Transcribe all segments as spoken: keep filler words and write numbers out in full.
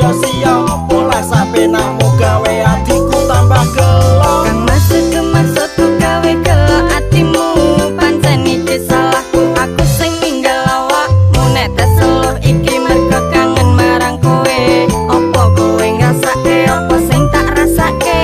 sia-sia pola sabenakmu gawe atiku tambah gelo. Kang masuk ke maksudku gawe gelo atimu pancen iki salahku aku sing ninggal awakmu nek teseluh iki mergo kangen marang kowe opo kowe ngrasake opo sing tak rasake.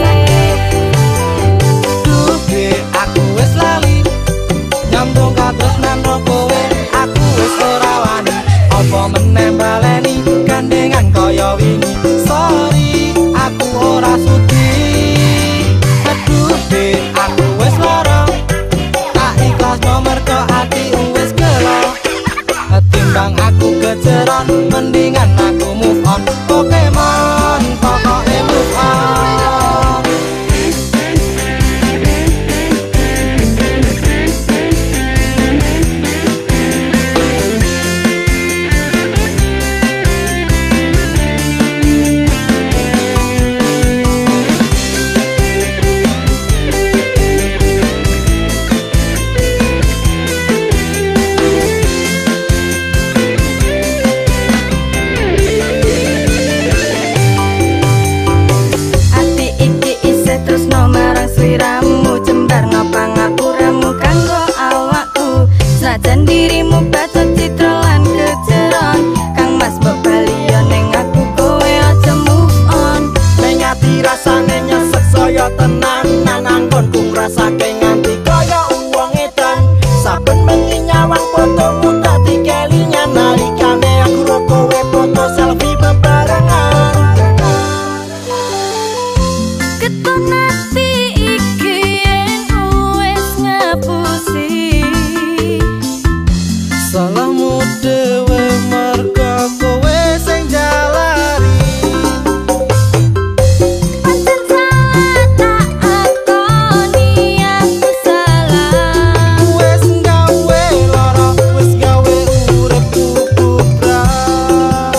Duh ge aku wis lali nyambung katresnan karo kowe aku wis ora wani opo meneh baleni gandengan kaya wingi. Sorry aku ora sudi. Aduh ge aku wis lara tak ikhlas nomor ke ati wis gelo. Timbang aku keceron mendingan aku move on. Pokemon pokoke move on. Senajan dirimu bacot citrolan keceron Kang Mas mbok baliyo ning aku kowe aja move on. Ning ati rasane nyesek saya tenan nang anggonku ngrasake nganti kaya wong edan. Saben mengi nyawang fotomu tak dikelinya nalikane aku ro kowe foto selfie bebarengan. Keton ati iki yen wis ngapusi salahmu dewe marga kowe sing jalari. Pancen salah tak akoni aku salah Wis gawe lara wis gawe uripku bubrah.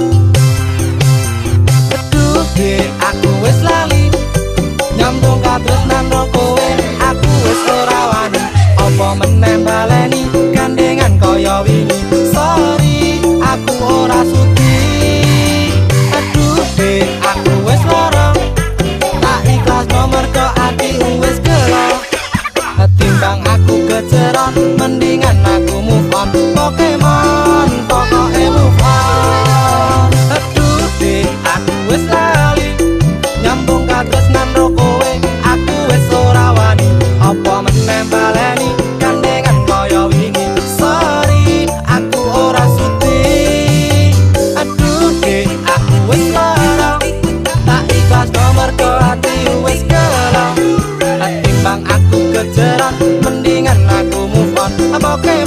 Aduh ge aku wis lali nyambung katresnan karo kowe aku wis ora wani apa meneh baleni gandengan kaya wingi. Sorry aku ora sudi. Aduh be aku wis lara tak ikhlas nomor ke ati wis gelo. Timbang aku keceron mendingan aku move on. Pokemon pokoke move on. Aduh be aku wis lali nyambung katresnan karo kowe aku wis ora wani apa meneh baleni gandengan kaya wingi. Sorry aku ora sudi. Aduh ge aku wis lara tak ikhlas nomor ke ati wis gelo. Timbang aku keceran mendingan aku move on. Pokemon